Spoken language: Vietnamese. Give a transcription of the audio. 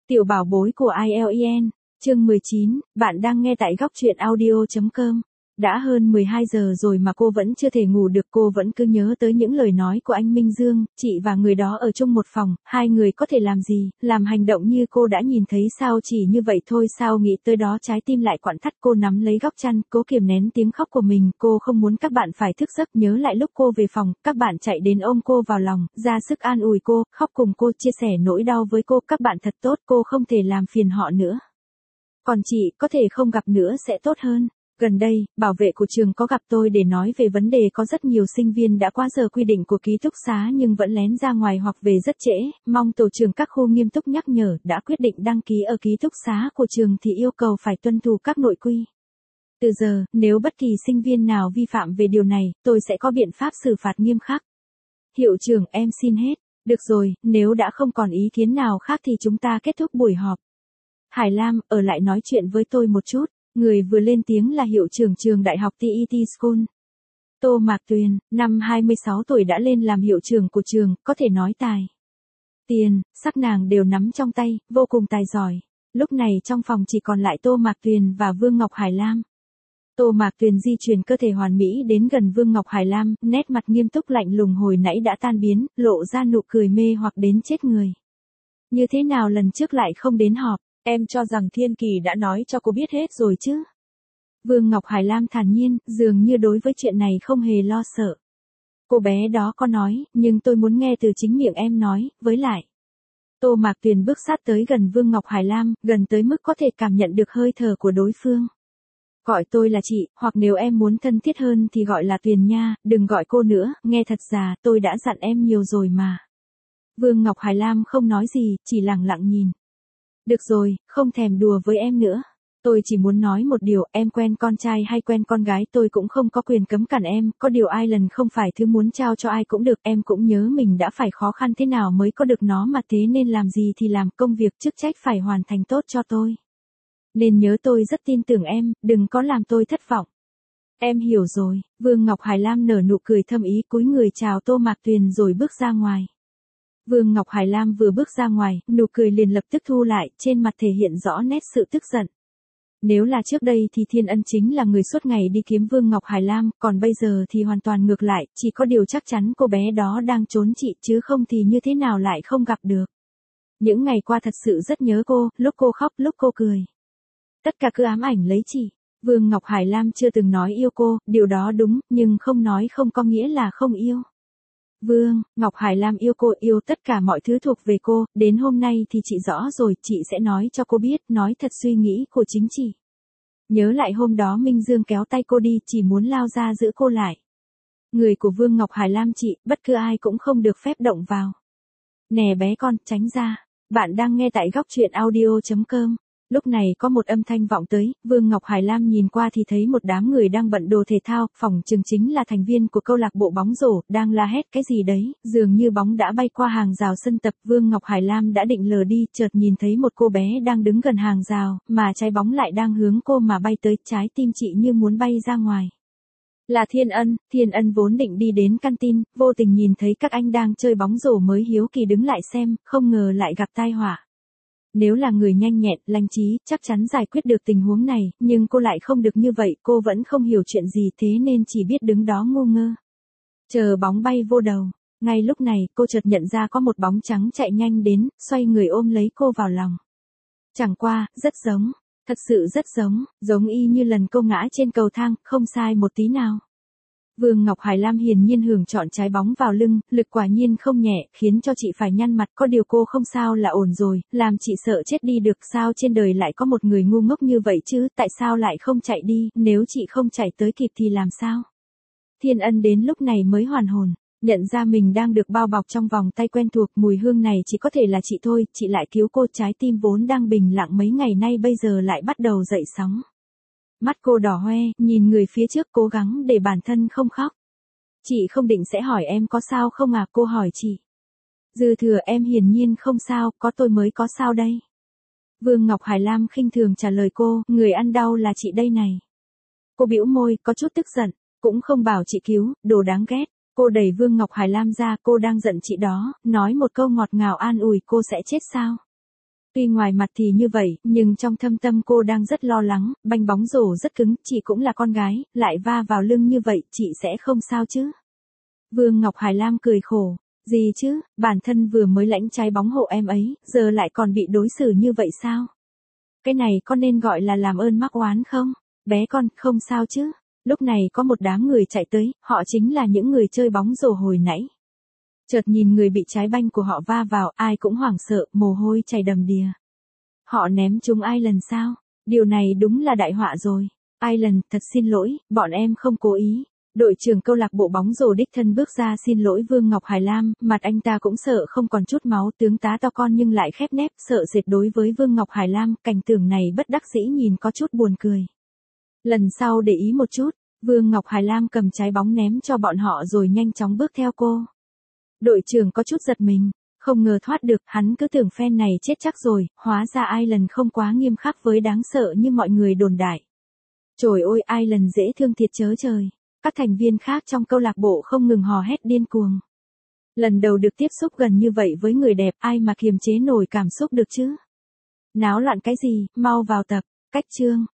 Tiểu bảo bối của IELTS, chương 19, bạn đang nghe tại góc truyện audio.com. Đã hơn 12 giờ rồi mà cô vẫn chưa thể ngủ được, cô vẫn cứ nhớ tới những lời nói của anh Minh Dương, chị và người đó ở chung một phòng, hai người có thể làm gì, làm hành động như cô đã nhìn thấy sao, chỉ như vậy thôi sao, nghĩ tới đó trái tim lại quặn thắt, cô nắm lấy góc chăn, cố kiềm nén tiếng khóc của mình, cô không muốn các bạn phải thức giấc, nhớ lại lúc cô về phòng, các bạn chạy đến ôm cô vào lòng, ra sức an ủi cô, khóc cùng cô, chia sẻ nỗi đau với cô, các bạn thật tốt, cô không thể làm phiền họ nữa. Còn chị, có thể không gặp nữa sẽ tốt hơn. Gần đây, bảo vệ của trường có gặp tôi để nói về vấn đề có rất nhiều sinh viên đã qua giờ quy định của ký túc xá nhưng vẫn lén ra ngoài hoặc về rất trễ, mong tổ trưởng các khu nghiêm túc nhắc nhở, đã quyết định đăng ký ở ký túc xá của trường thì yêu cầu phải tuân thủ các nội quy. Từ giờ, nếu bất kỳ sinh viên nào vi phạm về điều này, tôi sẽ có biện pháp xử phạt nghiêm khắc. Hiệu trưởng, em xin hết. Được rồi, nếu đã không còn ý kiến nào khác thì chúng ta kết thúc buổi họp. Hải Lam, ở lại nói chuyện với tôi một chút. Người vừa lên tiếng là hiệu trưởng trường đại học TET School. Tô Mạc Tuyền, năm 26 tuổi đã lên làm hiệu trưởng của trường, có thể nói tài. Tiền, sắc nàng đều nắm trong tay, vô cùng tài giỏi. Lúc này trong phòng chỉ còn lại Tô Mạc Tuyền và Vương Ngọc Hải Lam. Tô Mạc Tuyền di chuyển cơ thể hoàn mỹ đến gần Vương Ngọc Hải Lam, nét mặt nghiêm túc lạnh lùng hồi nãy đã tan biến, lộ ra nụ cười mê hoặc đến chết người. Như thế nào lần trước lại không đến họp? Em cho rằng Thiên Kỳ đã nói cho cô biết hết rồi chứ. Vương Ngọc Hải Lam thản nhiên, dường như đối với chuyện này không hề lo sợ. Cô bé đó có nói, nhưng tôi muốn nghe từ chính miệng em nói, với lại. Tô Mạc Tuyền bước sát tới gần Vương Ngọc Hải Lam, gần tới mức có thể cảm nhận được hơi thở của đối phương. Gọi tôi là chị, hoặc nếu em muốn thân thiết hơn thì gọi là Tuyền nha, đừng gọi cô nữa, nghe thật già, tôi đã dặn em nhiều rồi mà. Vương Ngọc Hải Lam không nói gì, chỉ lặng lặng nhìn. Được rồi, không thèm đùa với em nữa. Tôi chỉ muốn nói một điều, em quen con trai hay quen con gái tôi cũng không có quyền cấm cản em, có điều ai lần không phải thứ muốn trao cho ai cũng được, em cũng nhớ mình đã phải khó khăn thế nào mới có được nó mà, thế nên làm gì thì làm, công việc chức trách phải hoàn thành tốt cho tôi. Nên nhớ tôi rất tin tưởng em, đừng có làm tôi thất vọng. Em hiểu rồi, Vương Ngọc Hải Lam nở nụ cười thâm ý, cúi người chào Tô Mạc Tuyền rồi bước ra ngoài. Vương Ngọc Hải Lam vừa bước ra ngoài, nụ cười liền lập tức thu lại, trên mặt thể hiện rõ nét sự tức giận. Nếu là trước đây thì Thiên Ân chính là người suốt ngày đi kiếm Vương Ngọc Hải Lam, còn bây giờ thì hoàn toàn ngược lại, chỉ có điều chắc chắn cô bé đó đang trốn chị, chứ không thì như thế nào lại không gặp được. Những ngày qua thật sự rất nhớ cô, lúc cô khóc, lúc cô cười. Tất cả cứ ám ảnh lấy chị. Vương Ngọc Hải Lam chưa từng nói yêu cô, điều đó đúng, nhưng không nói không có nghĩa là không yêu. Vương Ngọc Hải Lam yêu cô, yêu tất cả mọi thứ thuộc về cô, đến hôm nay thì chị rõ rồi, chị sẽ nói cho cô biết, nói thật suy nghĩ của chính chị. Nhớ lại hôm đó Minh Dương kéo tay cô đi, chỉ muốn lao ra giữ cô lại. Người của Vương Ngọc Hải Lam chị, bất cứ ai cũng không được phép động vào. Nè bé con, tránh ra. Bạn đang nghe tại góc truyện audio.com. Lúc này có một âm thanh vọng tới, Vương Ngọc Hải Lam nhìn qua thì thấy một đám người đang bận đồ thể thao, phỏng chừng chính là thành viên của câu lạc bộ bóng rổ, đang la hét cái gì đấy, dường như bóng đã bay qua hàng rào sân tập, Vương Ngọc Hải Lam đã định lờ đi, chợt nhìn thấy một cô bé đang đứng gần hàng rào, mà trái bóng lại đang hướng cô mà bay tới, trái tim chị như muốn bay ra ngoài. Là Thiên Ân vốn định đi đến căn tin, vô tình nhìn thấy các anh đang chơi bóng rổ mới hiếu kỳ đứng lại xem, không ngờ lại gặp tai họa. Nếu là người nhanh nhẹn, lanh trí, chắc chắn giải quyết được tình huống này, nhưng cô lại không được như vậy, cô vẫn không hiểu chuyện gì thế nên chỉ biết đứng đó ngu ngơ. Chờ bóng bay vô đầu. Ngay lúc này, cô chợt nhận ra có một bóng trắng chạy nhanh đến, xoay người ôm lấy cô vào lòng. Chẳng qua, rất giống, thật sự rất giống y như lần cô ngã trên cầu thang, không sai một tí nào. Vương Ngọc Hải Lam hiển nhiên hưởng chọn trái bóng vào lưng, lực quả nhiên không nhẹ, khiến cho chị phải nhăn mặt, có điều cô không sao là ổn rồi, làm chị sợ chết đi được, sao trên đời lại có một người ngu ngốc như vậy chứ, tại sao lại không chạy đi, nếu chị không chạy tới kịp thì làm sao? Thiên Ân đến lúc này mới hoàn hồn, nhận ra mình đang được bao bọc trong vòng tay quen thuộc, mùi hương này chỉ có thể là chị thôi, chị lại cứu cô, trái tim vốn đang bình lặng mấy ngày nay bây giờ lại bắt đầu dậy sóng. Mắt cô đỏ hoe, nhìn người phía trước cố gắng để bản thân không khóc. Chị không định sẽ hỏi em có sao không à, cô hỏi chị. Dư thừa em hiển nhiên không sao, có tôi mới có sao đây. Vương Ngọc Hải Lam khinh thường trả lời cô, người ăn đau là chị đây này. Cô bĩu môi, có chút tức giận, cũng không bảo chị cứu, đồ đáng ghét. Cô đẩy Vương Ngọc Hải Lam ra, cô đang giận chị đó, nói một câu ngọt ngào an ủi cô sẽ chết sao. Tuy ngoài mặt thì như vậy, nhưng trong thâm tâm cô đang rất lo lắng, banh bóng rổ rất cứng, chị cũng là con gái, lại va vào lưng như vậy, chị sẽ không sao chứ. Vương Ngọc Hải Lam cười khổ. Gì chứ, bản thân vừa mới lãnh trái bóng hộ em ấy, giờ lại còn bị đối xử như vậy sao? Cái này có nên gọi là làm ơn mắc oán không? Bé con, không sao chứ. Lúc này có một đám người chạy tới, họ chính là những người chơi bóng rổ hồi nãy. Chợt nhìn người bị trái banh của họ va vào, ai cũng hoảng sợ, mồ hôi chảy đầm đìa. Họ ném chúng ai lần sao? Điều này đúng là đại họa rồi. Island, thật xin lỗi, bọn em không cố ý. Đội trưởng câu lạc bộ bóng rổ đích thân bước ra xin lỗi Vương Ngọc Hải Lam, mặt anh ta cũng sợ không còn chút máu, tướng tá to con nhưng lại khép nép, sợ sệt đối với Vương Ngọc Hải Lam, cảnh tượng này bất đắc dĩ nhìn có chút buồn cười. Lần sau để ý một chút, Vương Ngọc Hải Lam cầm trái bóng ném cho bọn họ rồi nhanh chóng bước theo cô. Đội trưởng có chút giật mình, không ngờ thoát được, hắn cứ tưởng fan này chết chắc rồi, hóa ra Island không quá nghiêm khắc với đáng sợ như mọi người đồn đại. Trời ơi, Island dễ thương thiệt chớ trời. Các thành viên khác trong câu lạc bộ không ngừng hò hét điên cuồng. Lần đầu được tiếp xúc gần như vậy với người đẹp, ai mà kiềm chế nổi cảm xúc được chứ? Náo loạn cái gì, mau vào tập. Cách chương